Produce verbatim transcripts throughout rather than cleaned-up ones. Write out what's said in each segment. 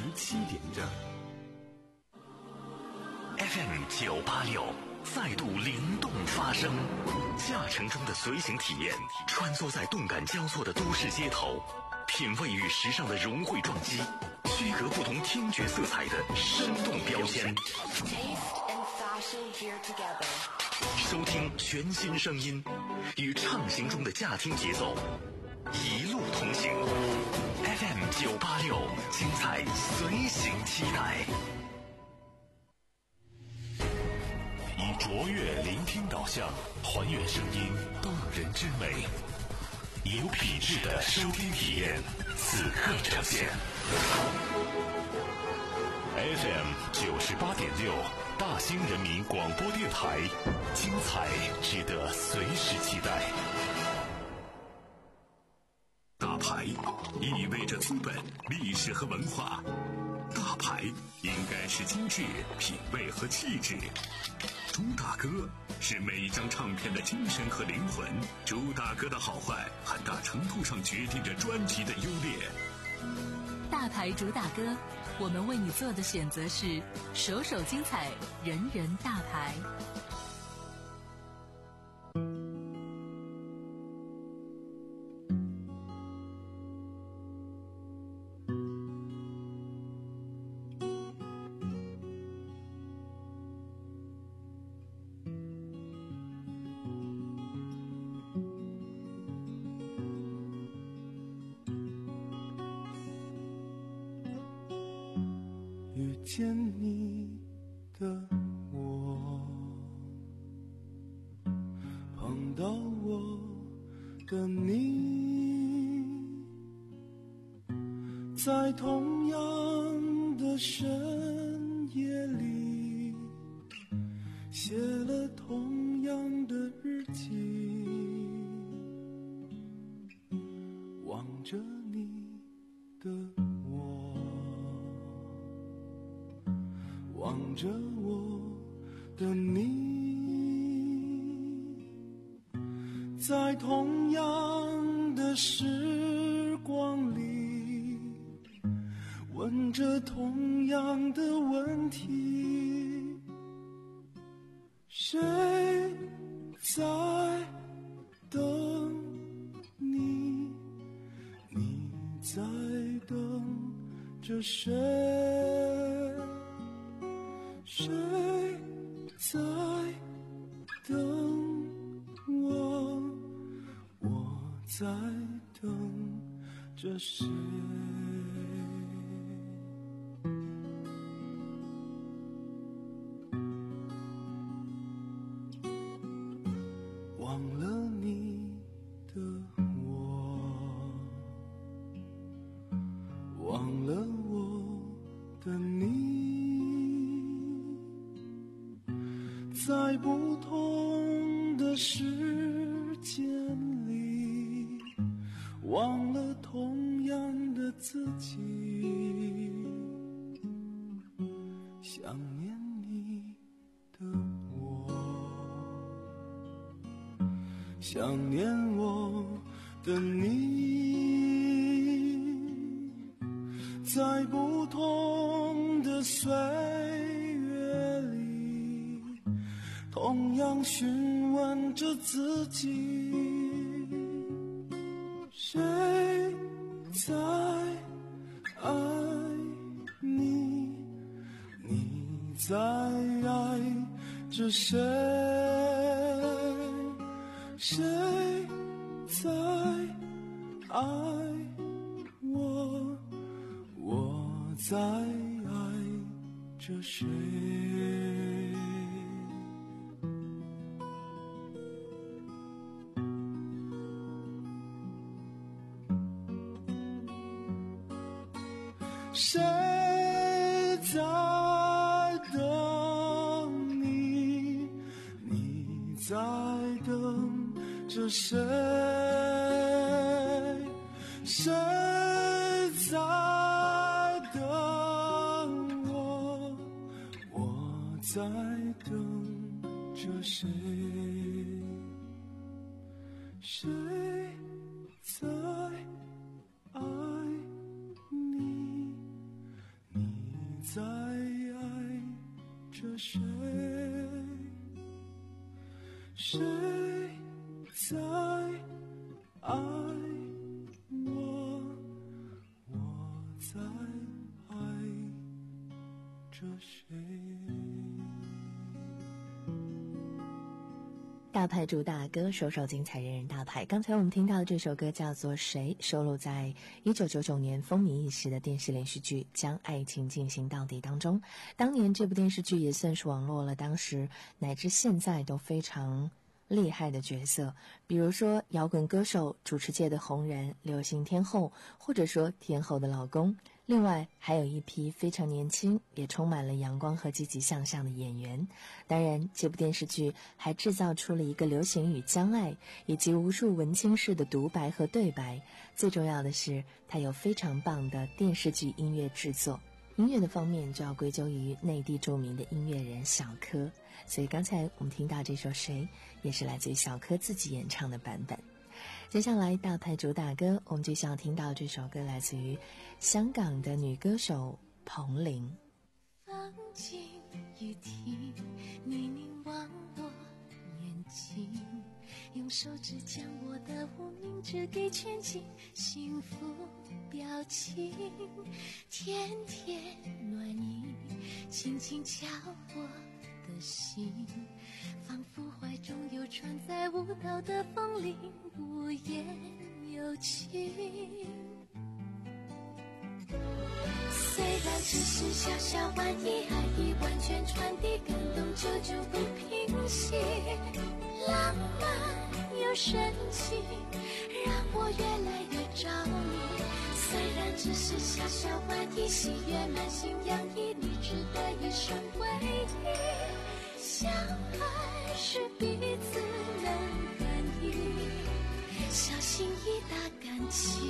七点整。 F M 九八六再度灵动发声，驾乘中的随行体验，穿梭在动感交错的都市街头，品味与时尚的融汇撞击，区隔不同听觉色彩的生动标签。收听全新声音，与畅行中的驾听节奏，一路同行。F M 九八六，精彩随行期待。以卓越聆听导向，还原声音动人之美，有品质的收听体验，此刻呈现。F M 九十八点六，大兴人民广播电台，精彩值得随时期待。大牌意味着资本、历史和文化，大牌应该是精致、品味和气质。朱大哥是每一张唱片的精神和灵魂，朱大哥的好坏很大程度上决定着专辑的优劣。 大牌主打歌，我们为你做的选择是首首精彩，人人大牌。 遇见你的我，碰到我的你，在同样的深夜里，写了同样的日记，望着你的我，望着我的你，在同样的时光里，问着同样的问题，谁在等你？你在等着谁？谁在等我？我在等着谁？忘了你的我，忘了我的你，在不同的时间里，忘了同样的自己，想念你的我，想念我的你，在不同的岁月里，同样询问着自己，谁在爱你？你在爱着谁？谁在爱我？我在爱着谁？谁在等你？你在等着谁？谁在等我？我在等着谁？谁在爱你？你在爱着谁？谁在爱我？我在爱着谁？ 大牌主打歌，首首精彩，人人大牌。刚才我们听到的这首歌叫做《谁》，收录在一九九九年风靡一时的电视连续剧《将爱情进行到底》当中。当年这部电视剧也算是网络了当时乃至现在都非常厉害的角色，比如说摇滚歌手、主持界的红人、流行天后，或者说天后的老公。另外还有一批非常年轻也充满了阳光和积极向上的演员。当然这部电视剧还制造出了一个流行语将爱，以及无数文青式的独白和对白。最重要的是它有非常棒的电视剧音乐制作。音乐的方面就要归咎于内地著名的音乐人小柯，所以刚才我们听到这首《谁》也是来自于小柯自己演唱的版本。接下来大牌主打歌，我们就想听到这首歌来自于香港的女歌手彭羚。 放进雨停，你凝望我眼睛，用手指将我的无名指给圈进幸福表情，甜甜暖意轻轻敲我的心，仿佛怀中有船在舞蹈的风铃，无言有情。虽然只是小小玩意，爱意完全传递，感动久久不平息，浪漫又深情，让我越来越着迷。虽然只是小小玩意，喜悦满心洋溢，你值得一生回忆。相爱是彼此能感应，小心翼翼打感情。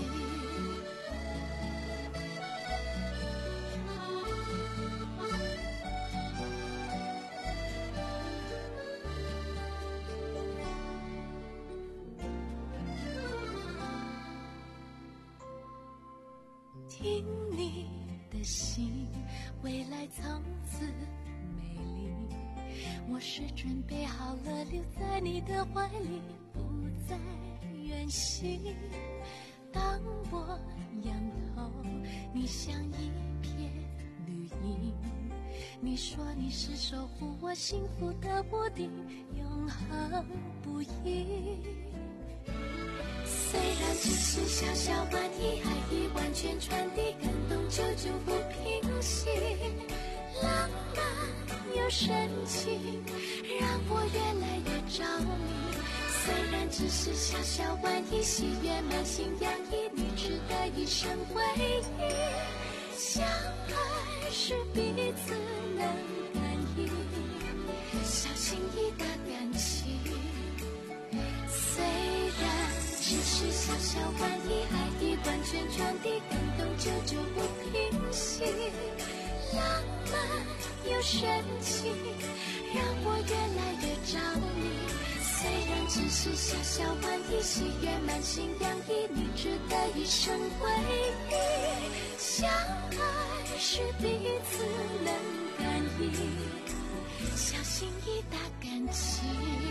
听你的心，未来从此美丽。我是准备好了，留在你的怀里，不再远行。当我仰头，你像一片绿荫。你说你是守护我幸福的屋顶，永恒不移。虽然只是小小玩意，爱意完全传递，感动久久不平息，浪漫又深情，让我越来越着迷。虽然只是小小玩意，喜悦满心洋溢，你值得一生回忆。相爱是彼此能感应，小心翼翼打感情。虽然只是小小玩意，爱意完全传递，感动久久不平息，浪漫又深情，让我越来越着迷。虽然只是小小玩意，喜悦满心洋溢，你值得一生回忆。相爱是彼此能感应，小心翼翼打感情。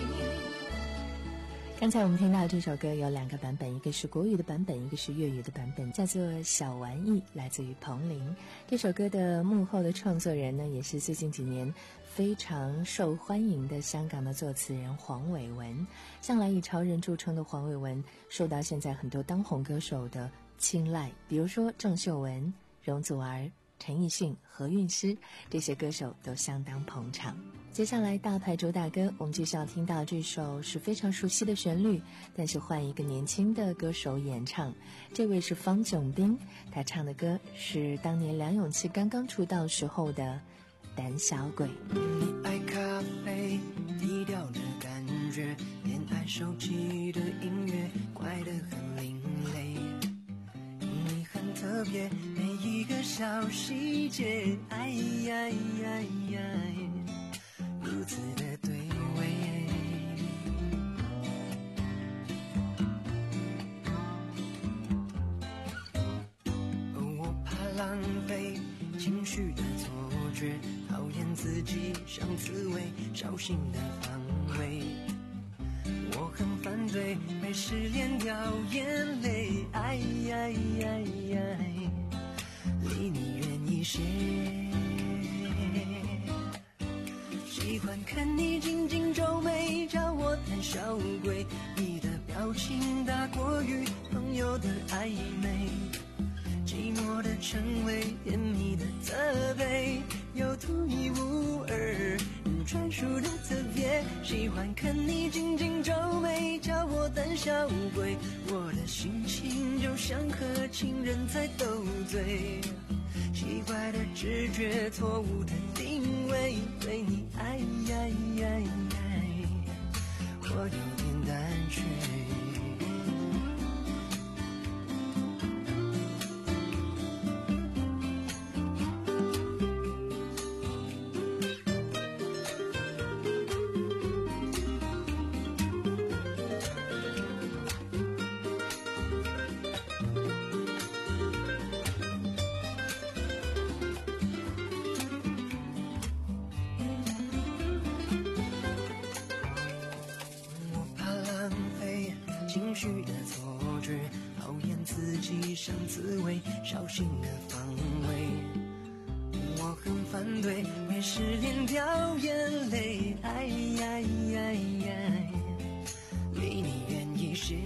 刚才我们听到这首歌有两个版本，一个是国语的版本，一个是粤语的版本，叫做《小玩意》，来自于彭羚。这首歌的幕后的创作人呢，也是最近几年非常受欢迎的香港的作词人黄伟文。向来以潮人著称的黄伟文，受到现在很多当红歌手的青睐，比如说郑秀文、容祖儿、陈奕迅、何韵诗，这些歌手都相当捧场。接下来大牌主打歌，我们就是要听到这首是非常熟悉的旋律，但是换一个年轻的歌手演唱。这位是方炯斌，他唱的歌是当年梁咏琪刚刚出道时候的《胆小鬼》。 你爱咖啡，低调的感觉，偏爱手机的音乐，怪得很另类。你很特别，每一个小细节，哎呀呀呀，如此的对味。我怕浪费情绪的错觉，讨厌自己像刺猬，小心的防卫。我很反对被失恋掉眼泪，哎呀呀呀，离你远一些。喜欢看你紧紧皱眉，叫我胆小鬼。你的表情大过于朋友的暧昧，寂寞的称谓，甜蜜的责备，有独一无二专属的特别。喜欢看你紧紧皱眉，叫我胆小鬼。我的心情就像和情人在斗嘴，奇怪的直觉，错误的定位，对你爱呀呀呀，我有点胆怯。情绪的错觉，讨厌自己像刺猬，小心的防卫。我很反对被失恋掉眼泪，哎呀呀呀，离你远一些。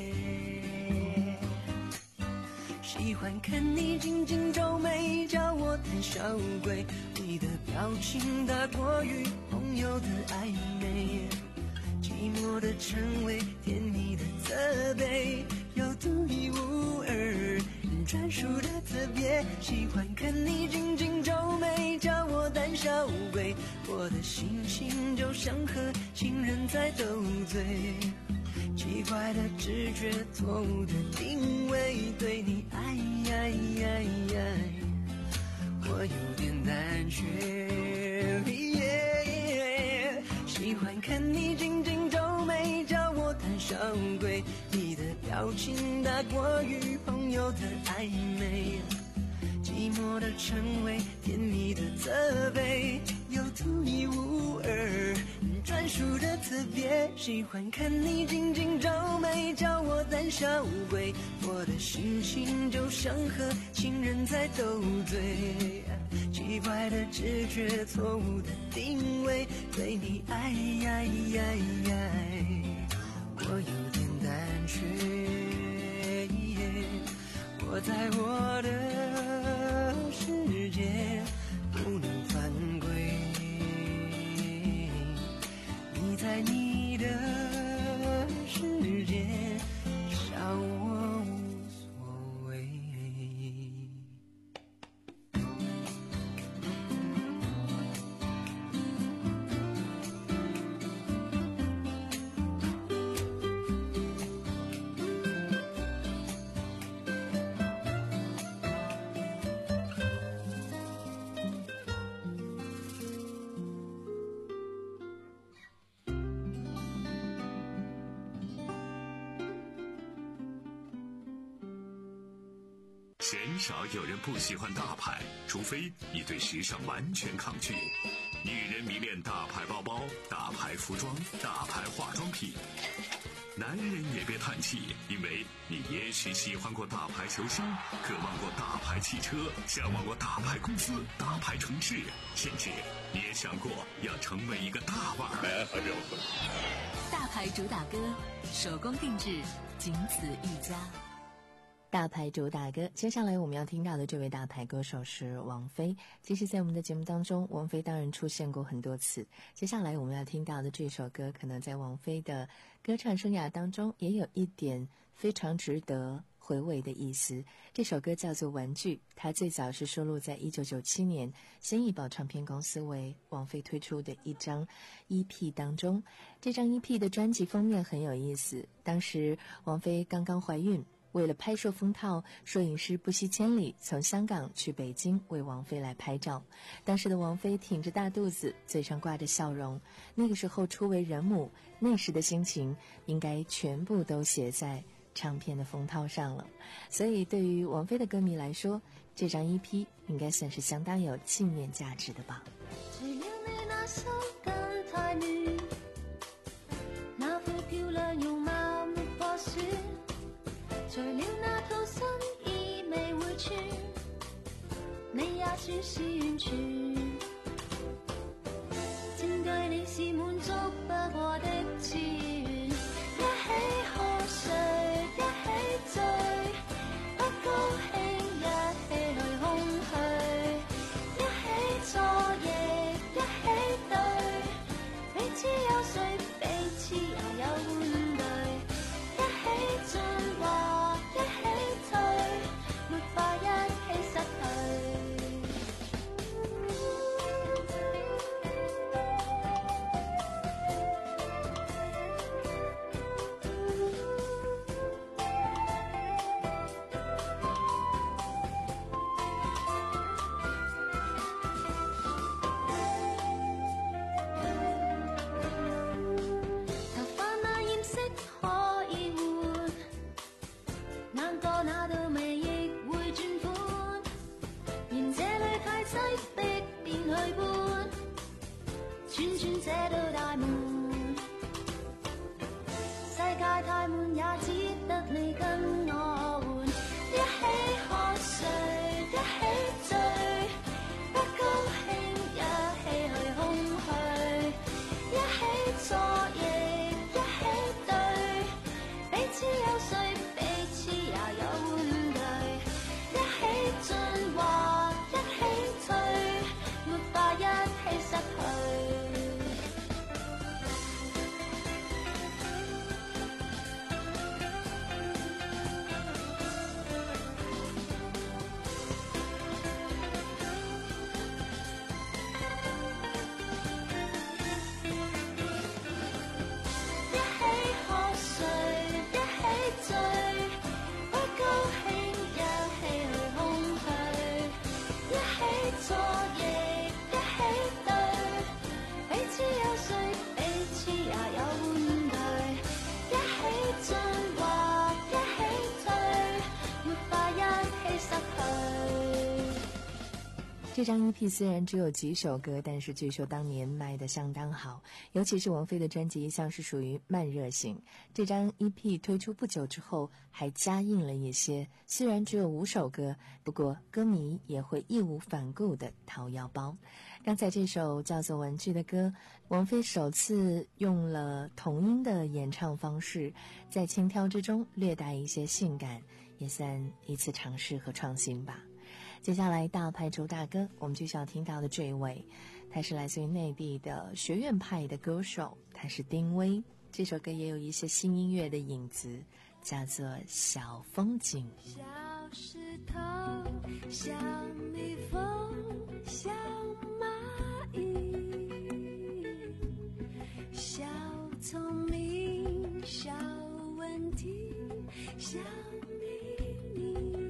喜欢看你紧紧皱眉，叫我胆小鬼。你的表情大过于朋友的暧昧，寂寞的称谓，甜蜜的责备，有独一无二专属的特别。喜欢看你紧紧皱眉，叫我胆小鬼。我的心情就像和情人在斗嘴，奇怪的直觉，错误的定位，对你爱呀呀呀，我有点胆怯。喜欢看你紧紧皱眉，叫我胆小鬼。你的表情大过于朋友的暧昧，寂寞的称谓，甜蜜的责备，有独一无二专属的特别。喜欢看你紧紧皱眉，叫我胆小鬼。我的心情就像和情人在斗嘴，奇怪的直觉，错误的定位，对你爱呀呀呀，我有点胆怯。我在我的世界不能犯规，你在你的世界笑我无所谓。 鲜少有人不喜欢大牌，除非你对时尚完全抗拒。女人迷恋大牌包包、大牌服装、大牌化妆品。男人也别叹气，因为你也许喜欢过大牌球星，渴望过大牌汽车，向往过大牌公司、大牌城市，甚至你也想过要成为一个大腕儿。 大牌主打歌，手工定制，仅此一家。 大牌主打歌，接下来我们要听到的这位大牌歌手是王菲。其实在我们的节目当中，王菲当然出现过很多次。接下来我们要听到的这首歌，可能在王菲的歌唱生涯当中也有一点非常值得回味的意思。这首歌叫做《玩具》，它最早是收录在一九九七年先艺宝唱片公司为王菲推出的一张 E P 当中。这张 E P 的专辑封面很有意思，当时王菲刚刚怀孕，为了拍摄封套，摄影师不惜千里从香港去北京为王菲来拍照。当时的王菲挺着大肚子，嘴上挂着笑容，那个时候初为人母，那时的心情应该全部都写在唱片的封套上了。所以对于王菲的歌迷来说， 这张 E P 应该算是相当有纪念价值的吧。 除了你那手感太暖，那副漂亮容貌没破损，除了那套新衣未会穿，你也算是完全，证據你是滿足不過的志願，一起喝水，一起醉，不高興一起去空虛，一起錯亦一起對，彼此有誰彼此又有換對，一起進化一起退，沒法一起失去。這道大門，世界太悶，也只得你跟我換，一起喝水，一起醉，不高興一起去空虛，一起錯亦一起對，彼此有誰彼此也有換對，一起進化一起退，沒法一起失去。 这张 E P 虽然只有几首歌，但是据说当年卖得相当好，尤其是王菲的专辑一向是属于慢热型。这张 E P 推出不久之后还加印了一些，虽然只有五首歌，不过歌迷也会义无反顾地掏腰包。刚才这首叫做《玩具》的歌，王菲首次用了童音的演唱方式，在轻佻之中略带一些性感，也算一次尝试和创新吧。接下来大牌主打歌，我们继续要听到的这一位，他是来自于内地的学院派的歌手，他是丁薇。这首歌也有一些新音乐的影子，叫做《小风景》。 小石头，小蜜蜂，小蚂蚁，小聪明，小问题，小秘密。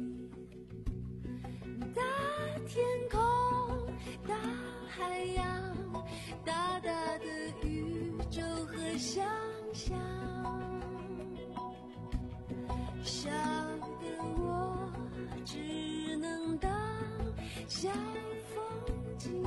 大天空，大海洋，大大的宇宙和想象，小的我只能当小风景。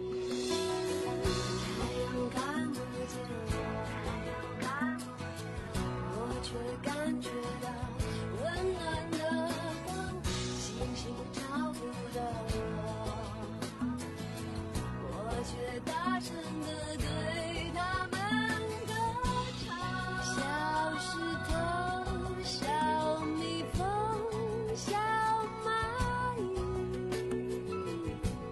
太阳看不见我，我却感觉到温暖的光，星星照不着我，我却大声地对他们歌唱。小石头，小蜜蜂，小蚂蚁，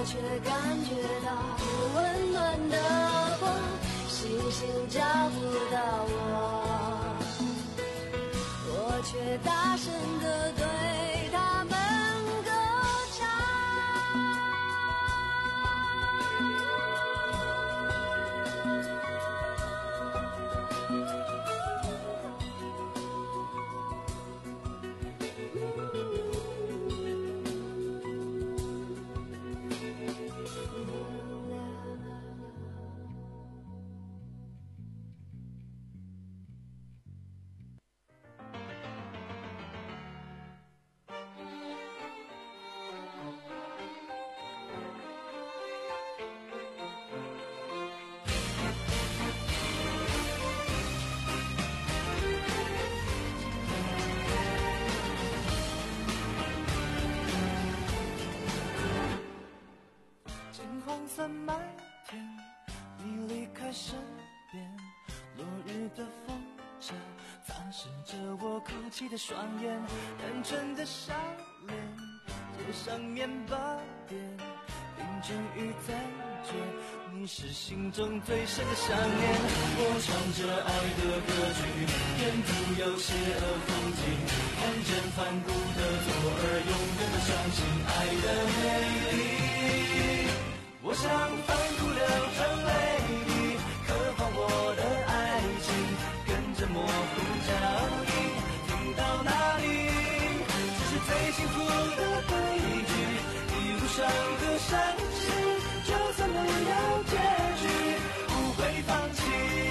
却感觉到温暖的光，星星照不到我，我却大声地对他们歌唱。 在麦田，你离开身边，落日的风筝擦拭着我哭泣的双眼，单纯的笑脸，街上面包店，凌晨雨在追，你是心中最深的想念。我唱着爱的歌曲，沿途有邪恶风景，看见反骨的左耳，永远都相信爱的美丽。我想反骨流成泪滴，渴望我的爱情跟着模糊脚印，听到哪里这是最幸福的对句，一路上的伤心就算没有结局不会放弃。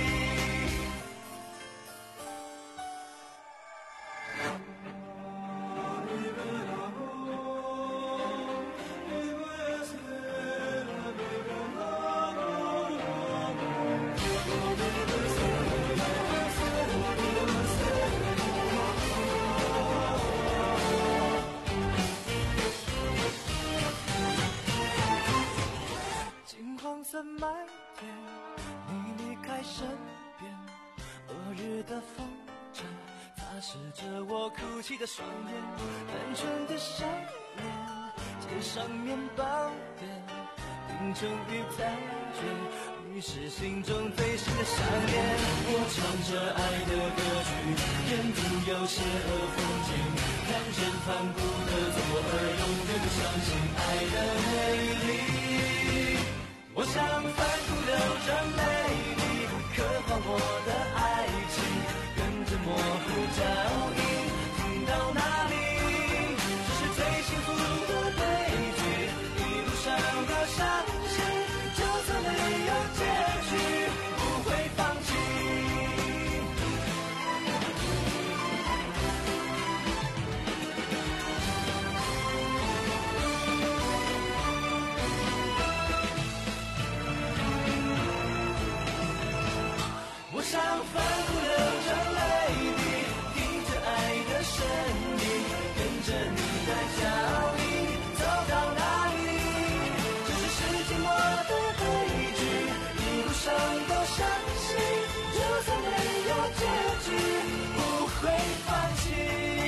麦田，你离开身边，落日的风筝擦拭着我哭泣的双眼，单纯的笑脸，街上面包店，凌晨雨在追，你是心中最深的想念。我唱着爱的歌曲，沿途有邪恶风景，看见反骨的左耳，永远都相信爱的美丽。我想反骨流成泪滴，渴望我的爱情跟着模糊脚印，听到哪里这是最幸福的对句，一路上的伤心就算没有结局不会放弃。我想反骨流成泪滴，听着爱的声音，跟着你的脚印，走到哪里这是世纪末的对句，一路上都伤心，就算没有结局不会放弃。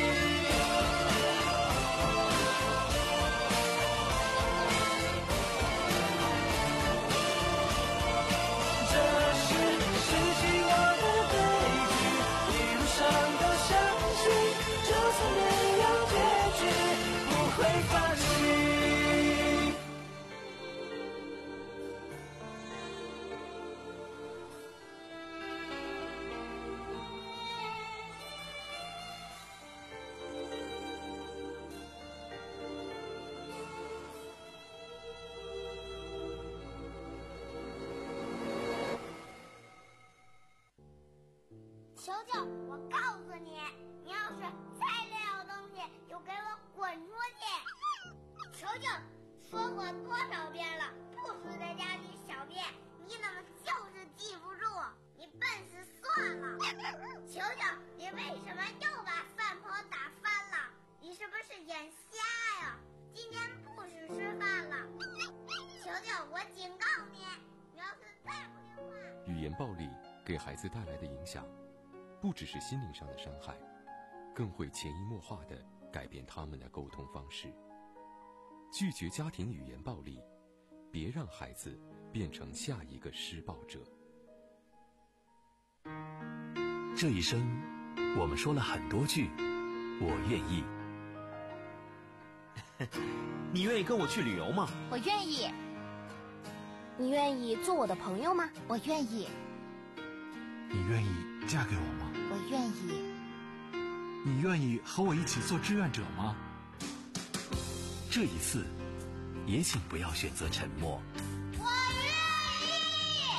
球球，我告诉你，你要是再乱咬东西，就给我滚出去！球球，说过多少遍了，不许在家里小便，你怎么就是记不住？你笨死算了！球球，你为什么又把饭盆打翻了？你是不是眼瞎呀？今天不许吃饭了！球球，我警告你，你要是再不听话…… 语言暴力给孩子带来的影响不只是心灵上的伤害，更会潜移默化地改变他们的沟通方式。拒绝家庭语言暴力， 别让孩子变成下一个施暴者。 这一生，我们说了很多句我愿意。 你愿意跟我去旅游吗？ 我愿意。你愿意做我的朋友吗？我愿意。 你愿意嫁给我吗？ 我愿意。 你愿意和我一起做志愿者吗？ 这一次，也请不要选择沉默。 我愿意。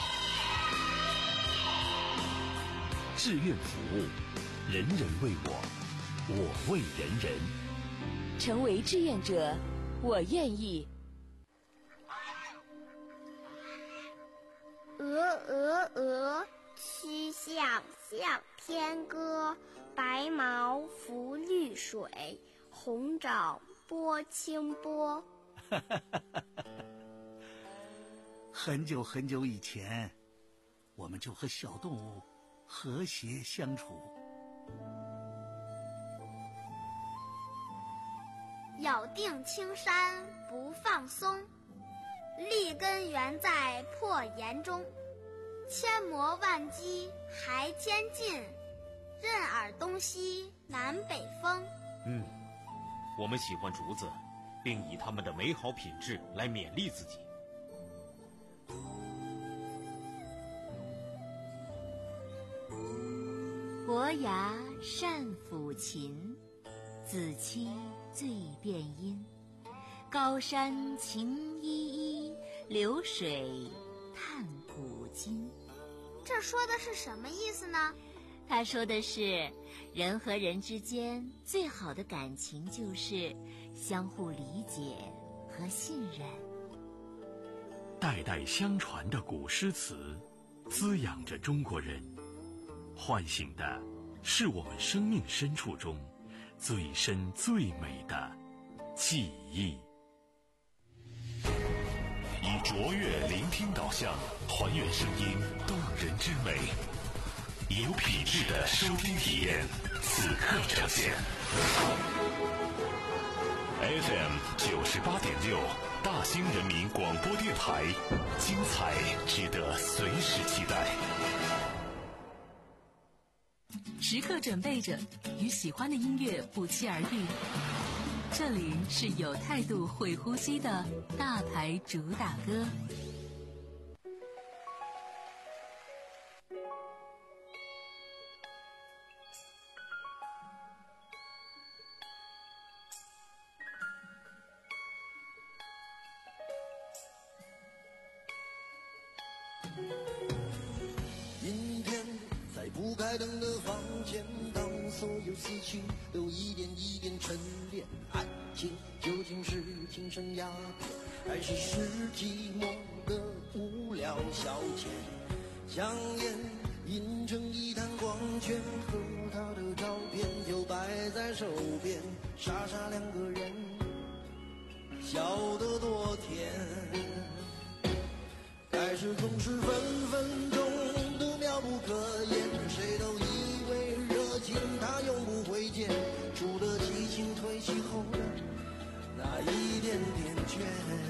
志愿服务，人人为我，我为人人。 成为志愿者，我愿意。 鹅鹅鹅，曲项向天歌。白毛浮绿水，红掌拨清波。 很久很久以前，我们就和小动物和谐相处。 咬定青山不放松，立根原在破岩中。千磨万击还坚劲，任尔东西南北风。 嗯，我们喜欢竹子，并以它们的美好品质来勉励自己。 伯牙善抚琴，子期最辨音。高山晴依依，流水叹古今。 这说的是什么意思呢？ 他说的是，人和人之间最好的感情就是相互理解和信任。 代代相传的古诗词，滋养着中国人，唤醒的是我们生命深处中最深最美的记忆。 以卓越聆听导向，还原声音动人之美，有品质的收听体验，此刻呈现。F M 九十八点六，大兴人民广播电台，精彩值得随时期待。 时刻准备着，与喜欢的音乐不期而遇。这里是有态度、会呼吸的大牌主打歌。 阴天，在不开灯的房间，当所有思绪都一点一点沉淀，爱情究竟是精神鸦片，还是是寂寞的无聊消遣？香烟印成一滩光圈，和他的照片就摆在手边，傻傻两个人，笑得多甜。开始总是分分钟都妙不可言，谁都以为热情它永不会减，除了激情褪去后的那一点点倦。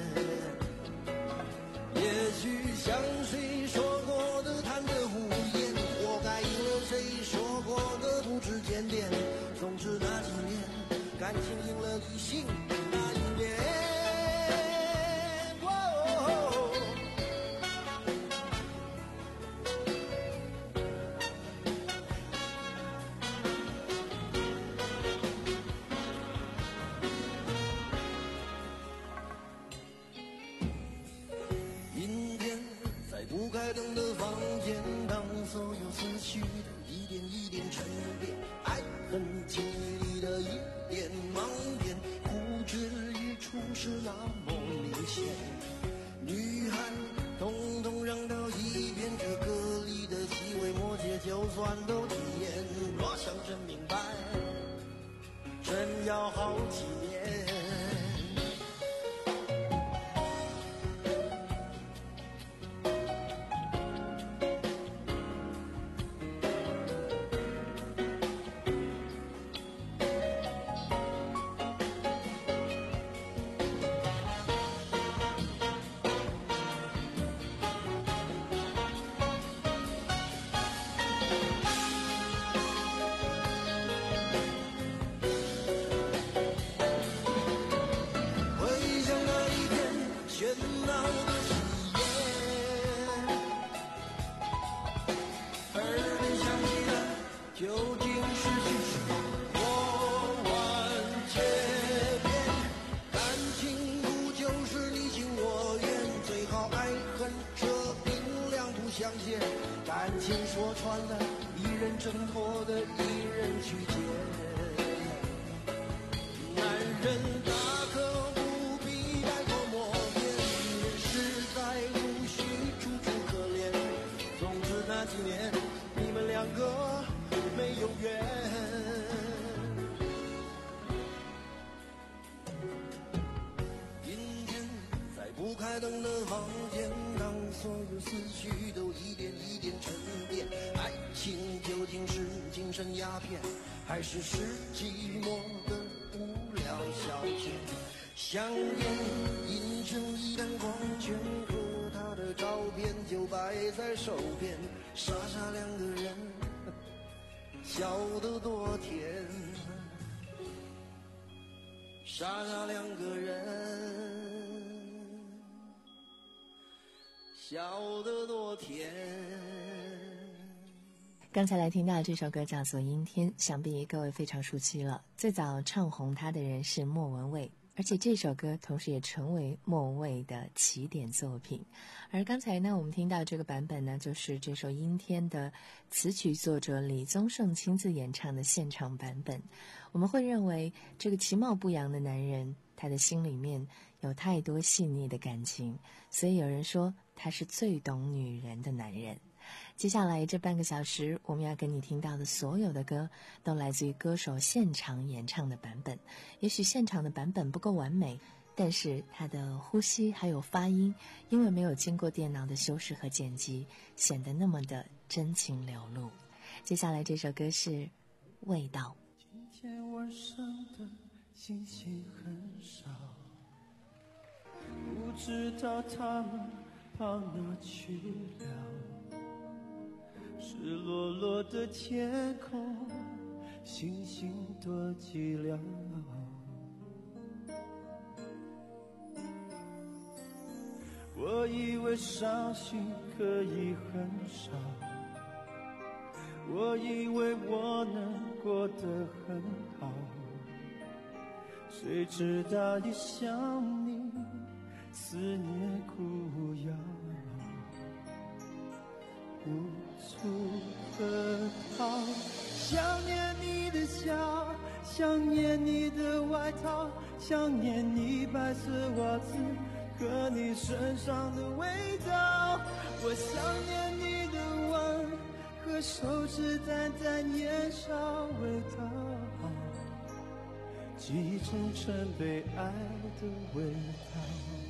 也许像谁说过的贪得无厌，活该应了谁说过的不知检点，总之那几年感情赢了理性那一年。不开灯的房间，当所有思绪都一点一点沉淀，爱恨情里的一点盲点，呼之欲出是那么明显。女孩统统让到一边，这歌里的细微末节就算都体验，若想真明白，真要好几年。 闹的誓言，耳边响起的究竟是句什么？我万劫变，感情不就是你情我愿？最好爱恨这冰两不相见，感情说穿了，一人挣脱的一人去捡。男人大可不必百口莫辩，女人实在无需楚楚可怜。从此那几年，你们两个没有缘。阴天，在不开灯的房间，当所有思绪都一点一点沉淀，爱情究竟是精神鸦片，还是是寂寞的无聊消遣？香烟印成一盏光圈，和他的照片就摆在手边，傻傻两个人，笑得多甜，傻傻两个人，笑得多甜。 刚才来听到这首歌叫做《阴天》，想必各位非常熟悉了。最早唱红它的人是莫文蔚，而且这首歌同时也成为莫文蔚的起点作品。而刚才呢，我们听到这个版本呢，就是这首《阴天》的词曲作者李宗盛亲自演唱的现场版本。我们会认为这个其貌不扬的男人，他的心里面有太多细腻的感情，所以有人说他是最懂女人的男人。接下来这半个小时，我们要跟你听到的所有的歌都来自于歌手现场演唱的版本。也许现场的版本不够完美，但是他的呼吸还有发音，因为没有经过电脑的修饰和剪辑，显得那么的真情流露。接下来这首歌是《味道》。 今天晚上的星星很少，不知道他们跑哪去了。赤裸裸的天空，星星多寂寥。我以为伤心可以很少，我以为我能过得很好，谁知道一想你，思念苦药，无处可逃。想念你的笑，想念你的外套，想念你白色袜子和你身上的味道。我想念你的吻和手指淡淡烟烧味道，记忆中曾被爱的味道。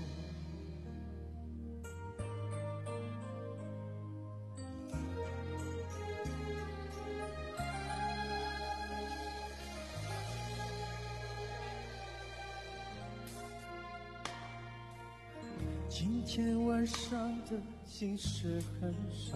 今天晚上的心事很少，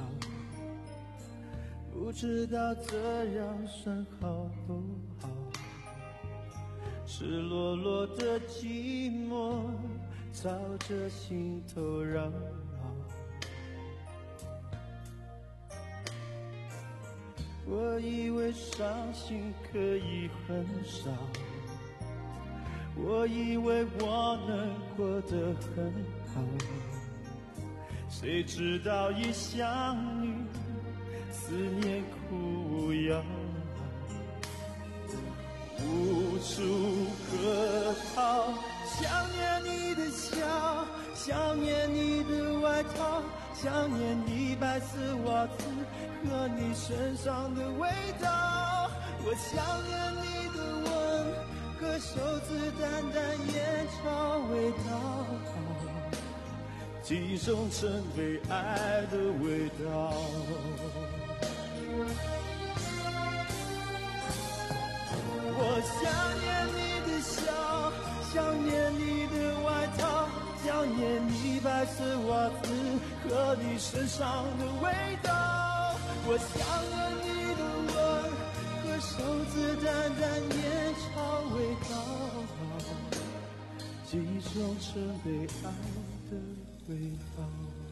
不知道这样算好不好。赤裸裸的寂寞朝着心头绕绕，我以为伤心可以很少，我以为我能过得很好，谁知道一想你，思念苦药，无处可逃。想念你的笑，想念你的外套，想念你白色袜子和你身上的味道。我想念你的吻和手指淡淡烟草味道，记忆中曾被爱的味道。我想念你的笑，想念你的外套，想念你白色袜子和你身上的味道。我想念你的吻和手指淡淡烟草味道，记忆中曾被爱的味道。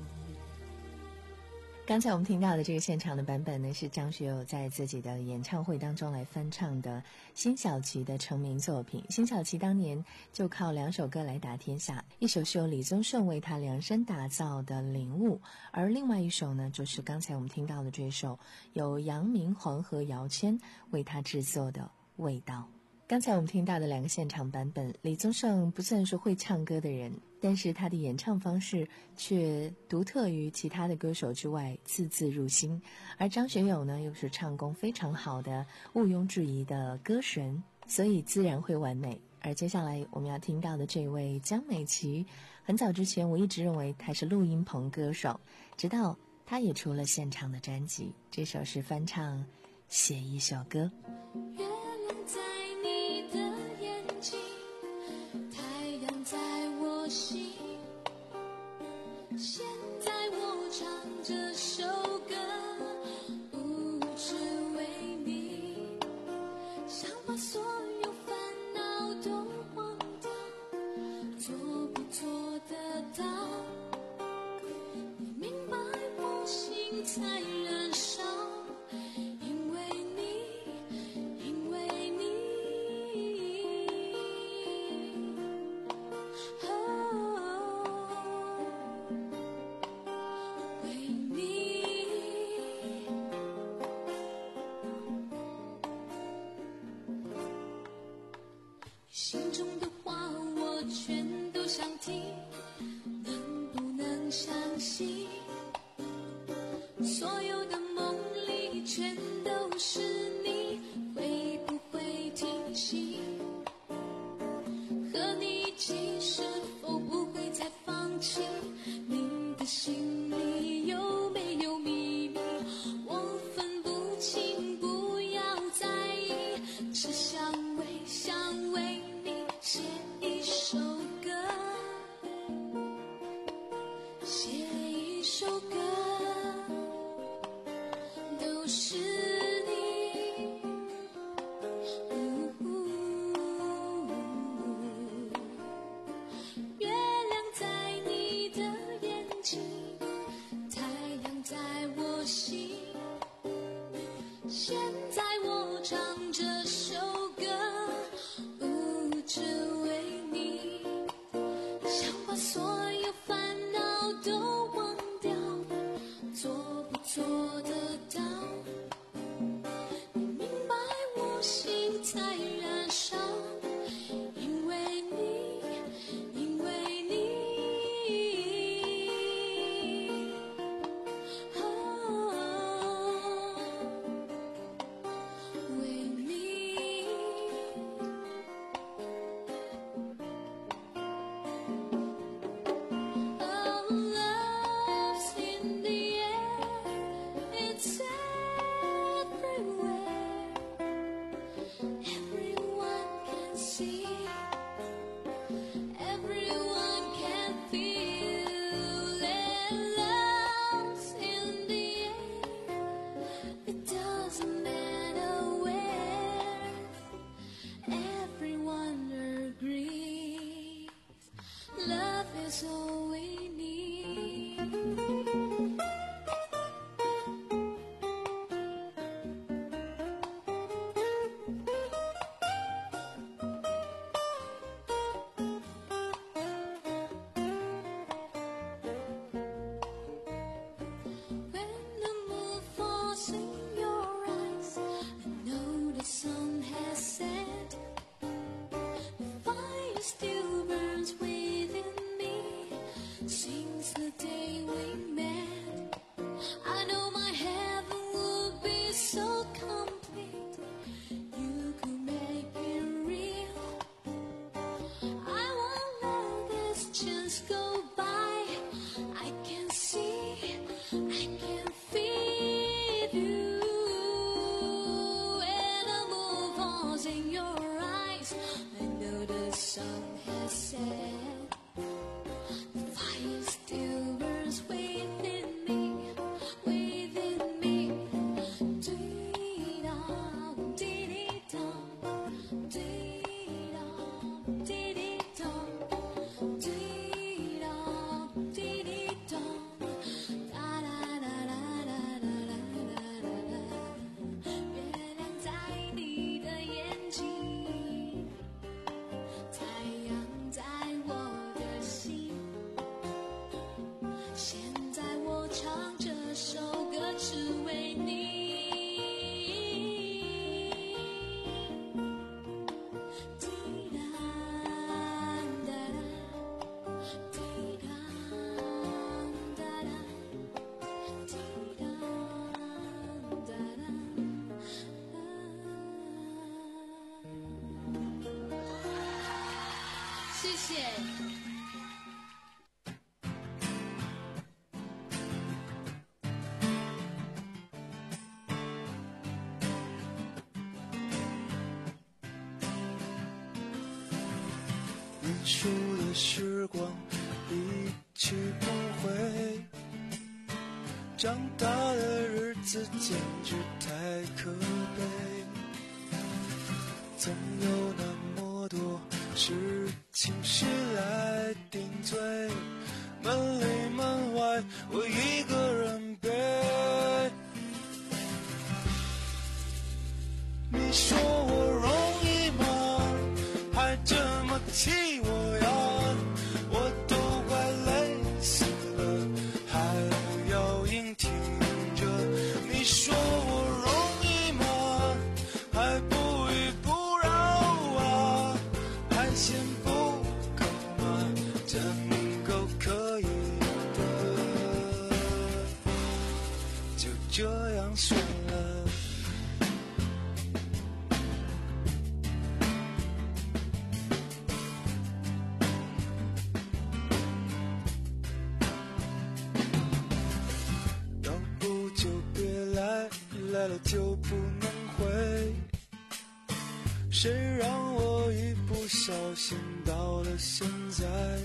刚才我们听到的这个现场的版本呢，是张学友在自己的演唱会当中来翻唱的辛晓琪的成名作品。辛晓琪当年就靠两首歌来打天下，一首是由李宗盛为他量身打造的《领悟》，而另外一首呢，就是刚才我们听到的这首由杨明、黄河、姚谦为他制作的《味道》。刚才我们听到的两个现场版本，李宗盛不算是会唱歌的人，但是他的演唱方式却独特于其他的歌手之外，字字入心。而张学友呢，又是唱功非常好的毋庸置疑的歌神，所以自然会完美。而接下来我们要听到的这位江美琪，很早之前我一直认为她是录音棚歌手，直到她也出了现场的专辑，这首是翻唱《写一首歌》。 现在我唱这首歌，无知为你，想把所有烦恼都忘掉，做不做得到？你明白我心才燃烧，因为你，因为你。心中的话我全都想听，能不能相信？所有的梦里全都是你，会不会听清？和你一起是否不会再放弃？你的心里有没有秘密？我分不清，不要在意，只想为想为写一首歌，写一首歌，都是你。月亮在你的眼睛，太阳在我心。现在我唱这首歌，只为你，想把所有烦恼都忘掉，做不做得到？你明白我心才燃烧，因为你，因为你。Sun has set, the fire still burns within. 熟的时光一去不回，长大的日子简直太可悲，总有那么多事情是来顶罪，门里门外我一个人背。你说我容易吗？还这么气我呀，我都快累死了，还要硬挺着。你说我容易吗？还不依不饶啊，还嫌不够吗？真够可以的，就这样算了。来了就不能回，谁让我一不小心到了现在，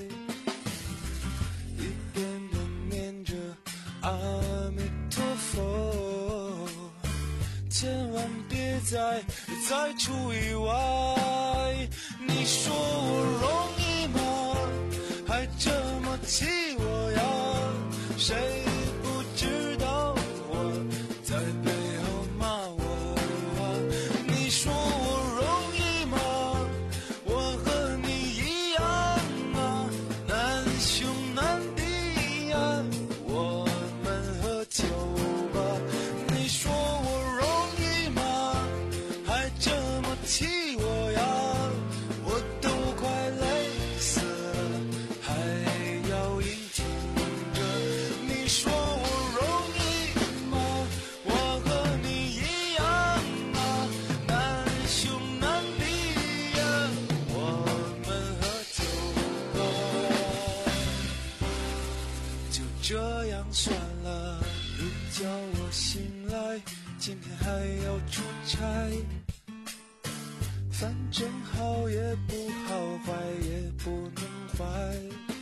一遍遍念着阿弥陀佛，千万别再再出意外。你说我容易吗？还这么气我呀，谁不知道我在背后骂我啊？你说我容易吗？我和你一样啊，难兄难弟呀，我们喝酒吧。你说我容易吗？还这么气我呀，我都快累死了，还要硬挺着。你说我容易吗？我和你一样啊，难兄难弟呀，我们喝酒吧，就这样算了。一觉我醒来，今天还要出差，反正好也不好，坏也不能坏，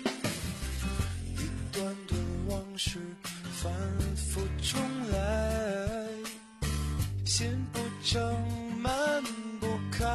一段段往事反复重来，心不成闷不开。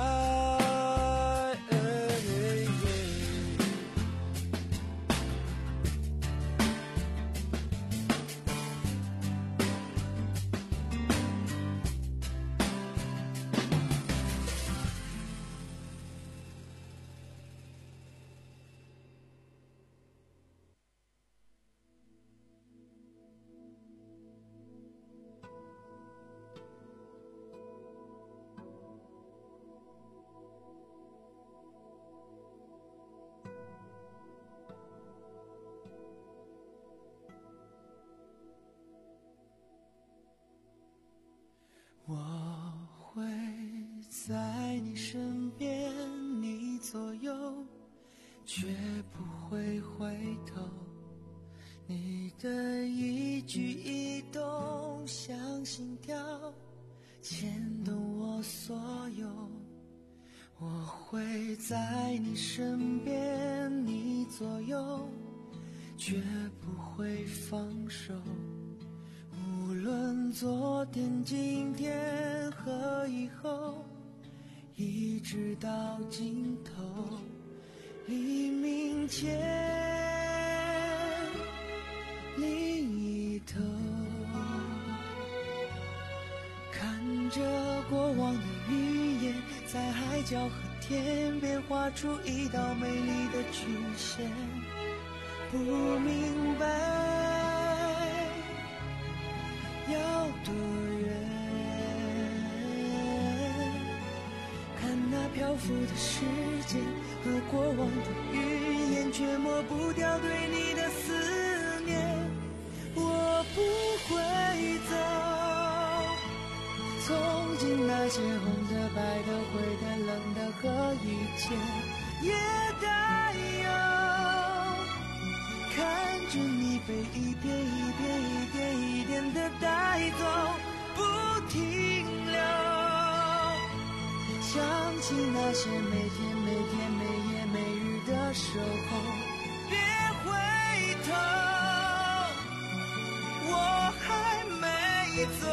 我会在你身边，你左右，绝不会回头。你的一举一动像心跳，牵动我所有。我会在你身边，你左右，绝不会放手。无论昨天、今天和以后，一直到尽头，黎明前另一头，看着过往的语言，在海角和天边画出一道美丽的曲线。不明白要多远，看那漂浮的时间和过往的语言，却抹不掉对你的思念。我不会走，从今那些红的、白的、灰的、冷的和一切也带有，看着你被一点一点一点一点的带走，不停留，想起那些每天每天每夜每日的的守候，别回头，我还没走，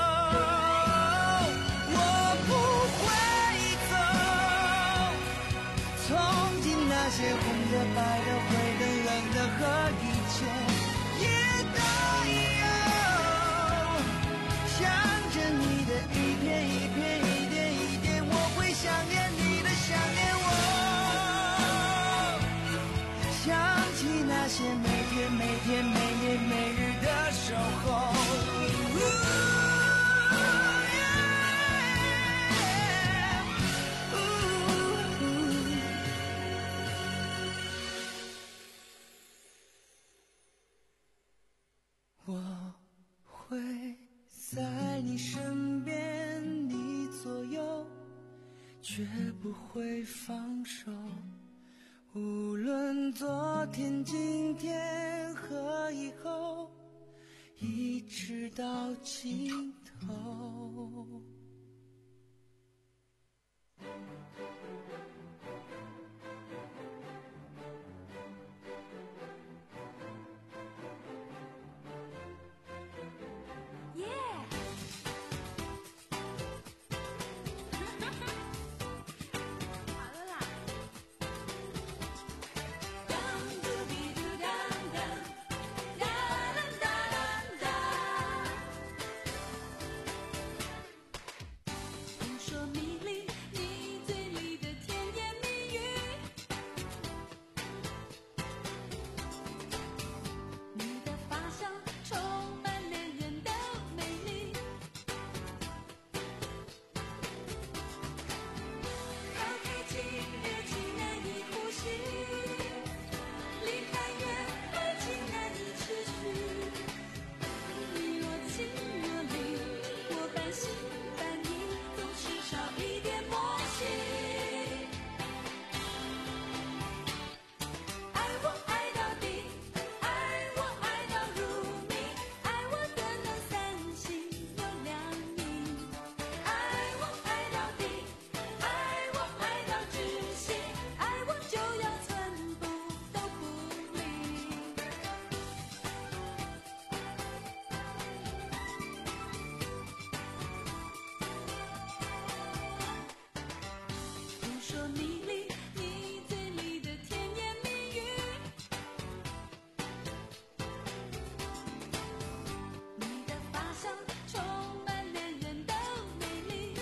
我不会走。从今那些红的、白的、灰的、冷的和一切也都有，想着你的一片一片、一点一点，我会想念你的，想念我。想起那些每天每天每年每日的守候，我会在你身边，你左右，绝不会放手。无论昨天、今天和以后，一直到尽头。 耶！好了啦。听说迷离，你嘴里的甜言蜜语，你的发香充满男人的美丽。靠太近，热情难以呼吸；离太远，爱情难以持续。你若情若离，我半信半疑，总是少一点默契。爱我爱到底，爱我爱到入迷，爱我的能三心有两意。爱我爱到底，爱我爱到窒息，爱我就要寸步都不离。听说迷离，你嘴里的甜言蜜语，你的发香充满男人的美丽。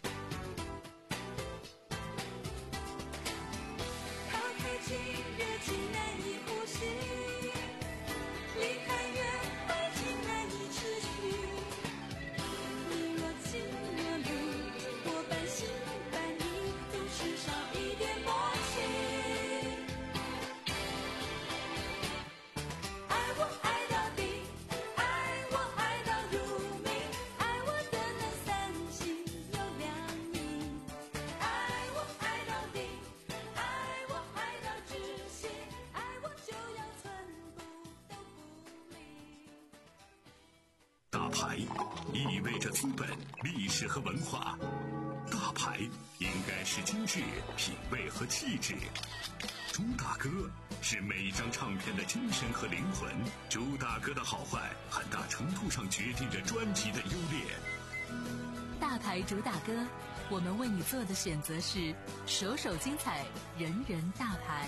靠太近，热情难以呼吸；离太远，爱情难以持续。你若情若离，我半信半疑，总是少一点默契。爱我爱到底，爱我爱到入迷，爱我的能三心有两意。爱我爱到底，爱我爱到窒息，爱我就要寸步都不离。 大牌意味着资本、历史和文化，大牌应该是精致、品味和气质。朱大哥是每一张唱片的精神和灵魂，朱大哥的好坏很大程度上决定着专辑的优劣。 大牌主打歌，我们为你做的选择是首首精彩，人人大牌。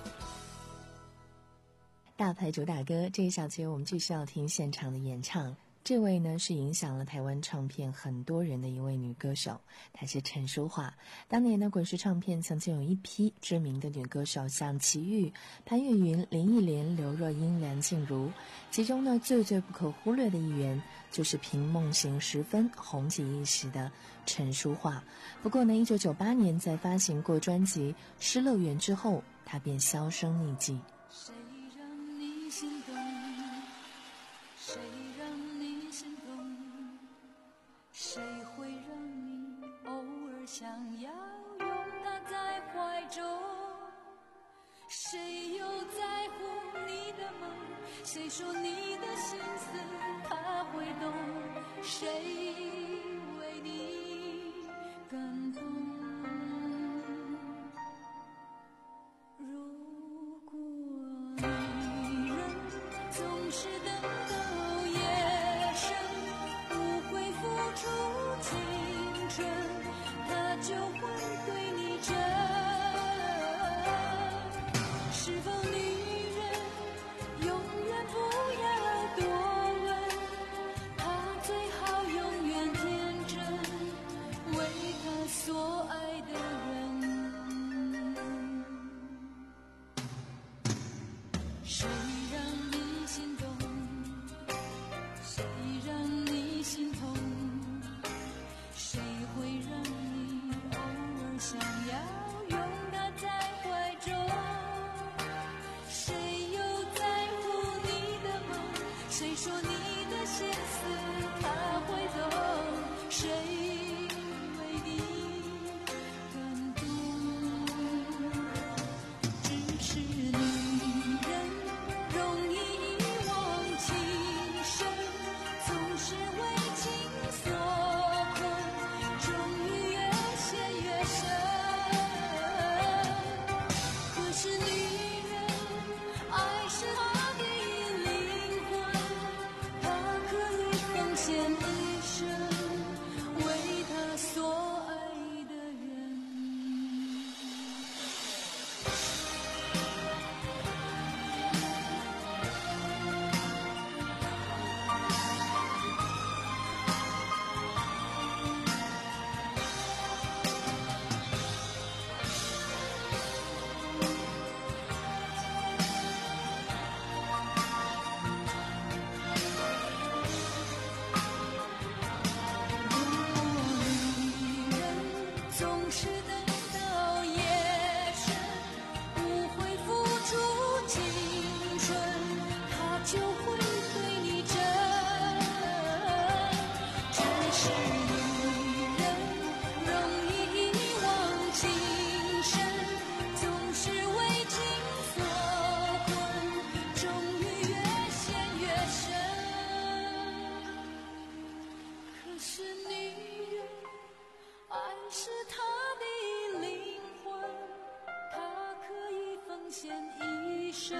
大牌主打歌这一小节，我们继续要听现场的演唱。这位呢是影响了台湾唱片很多人的一位女歌手，她是陈淑桦。当年呢，滚石唱片曾经有一批知名的女歌手，像齐豫、潘越云、林忆莲、刘若英、梁静茹，其中呢最最不可忽略的一员就是凭梦醒时分红极一时的陈淑桦。不过呢，一九九八年在发行过专辑《失乐园》之后，她便销声匿迹。 谁让你心动？谁让你心动？谁会让你偶尔想要拥他在怀中？谁又在乎你的梦？谁说你的心思他会懂？谁为你感动？如谁说你的心思他会懂？谁为你感动？只是女人容易遗忘情深，总是为情所困，终于越陷越深。可是女人爱是她的灵魂，她可以奉献一生为她所爱的人。总是等到夜深，不会付出青春，他就会对你真。只是女人容易遗忘情深，总是为情所困，终于越陷越深。可是女人爱是她的灵魂，她可以奉献一生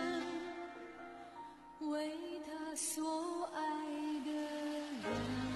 为她所爱的人。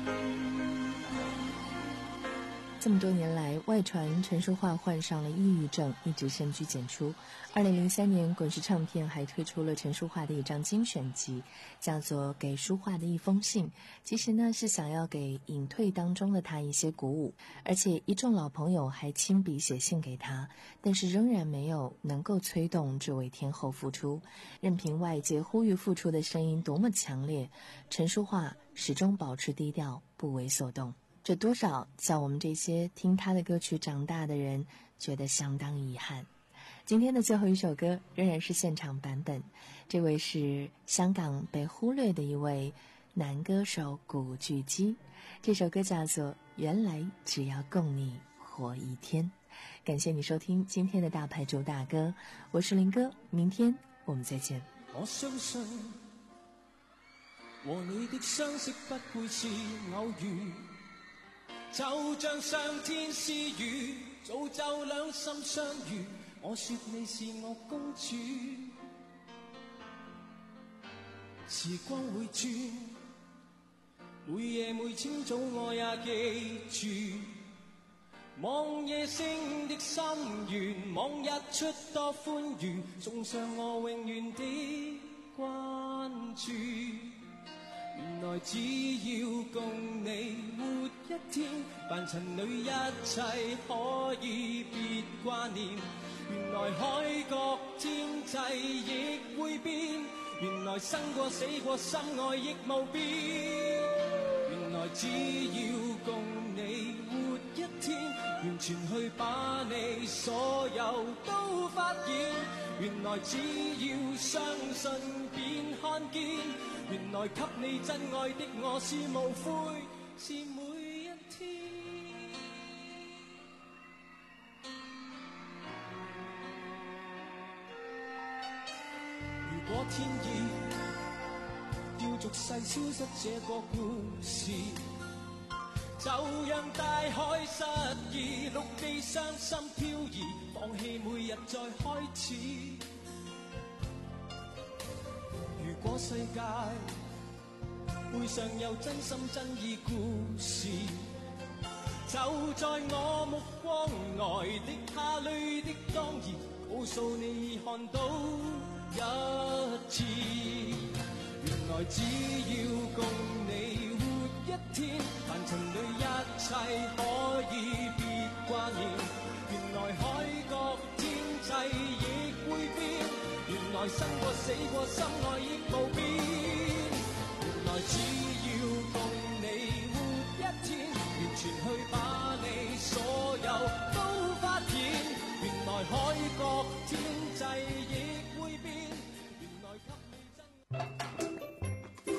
这么多年来，外传陈淑桦患上了抑郁症，一直深居简出。二零零三年，滚石唱片还推出了陈淑桦的一张精选集，叫做《给淑桦的一封信》。其实呢，是想要给隐退当中的她一些鼓舞，而且一众老朋友还亲笔写信给她，但是仍然没有能够催动这位天后复出。任凭外界呼吁复出的声音多么强烈，陈淑桦始终保持低调，不为所动。这多少叫我们这些听他的歌曲长大的人觉得相当遗憾。今天的最后一首歌仍然是现场版本，这位是香港被忽略的一位男歌手古巨基，这首歌叫做《原来只要供你活一天》。感謝你收聽今天的大牌主打歌，我是林哥，明天我們再見。 我相信和你的相識不會是偶遇，就像上天賜予，造就兩心相遇。我說你是我公主，時光會轉，每夜每清早我也記住。望夜星的心願，望日出多歡愉，送上我永遠的關注。原來只要共你活一天，凡塵裏一切可以別掛念。原來海角天際亦會變，原來生過死過心愛亦無變。原來只要共你活一天，完全去把你所有都發現。原來只要相信便看見，原來給你真愛的我是無悔，是每一天。如果天意要俗世消失這個故事，就讓大海失意，陸地傷心漂移，放棄每日再開始。如果世界背上有真心真意故事，就在我目光內滴下淚的當然，告訴你看到一次。原來只要共你活一天，凡塵裏一切可以別掛念。原來海角天際亦會變，原來生過死過心愛亦無變。原來只要共你活一天，完全去把你所有都發現。原來海角天際亦會變，原來給你真。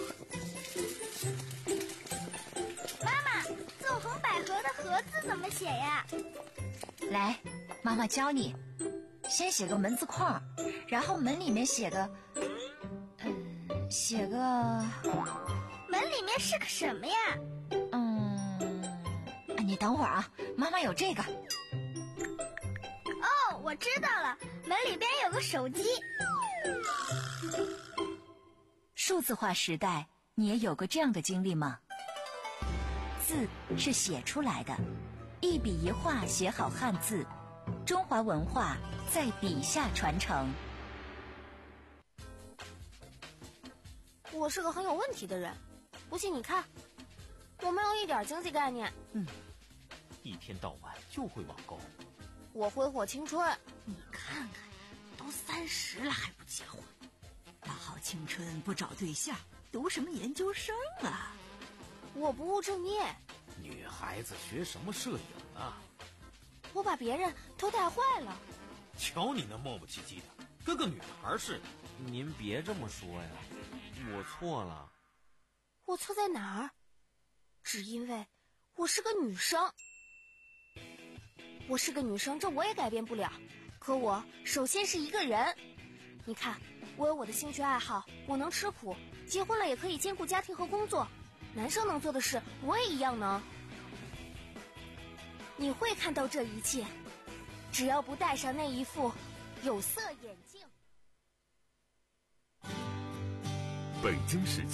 字怎么写呀？ 来，妈妈教你。先写个门字框，然后门里面写个，嗯，写个。 门里面是个什么呀？ 嗯，你等会儿啊，妈妈有这个。 哦，我知道了，门里边有个手机。 数字化时代，你也有过这样的经历吗？字是写出来的，一笔一画写好汉字，中华文化在笔下传承。 我是个很有问题的人，不信你看，我没有一点经济概念。 嗯，一天到晚就会网购。 我挥霍青春。 你看看，都三十了还不结婚，大好青春不找对象，读什么研究生啊？ 我不务正业。 女孩子学什么摄影啊？ 我把别人都带坏了。 瞧你那磨磨唧唧的，跟个女孩似的。您别这么说呀，我错了。 我错在哪儿？只因为我是个女生。我是个女生，这我也改变不了。可我首先是一个人。你看，我有我的兴趣爱好，我能吃苦，结婚了也可以兼顾家庭和工作。男生能做的事，我也一样能。你会看到这一切，只要不戴上那一副有色眼镜。 北京市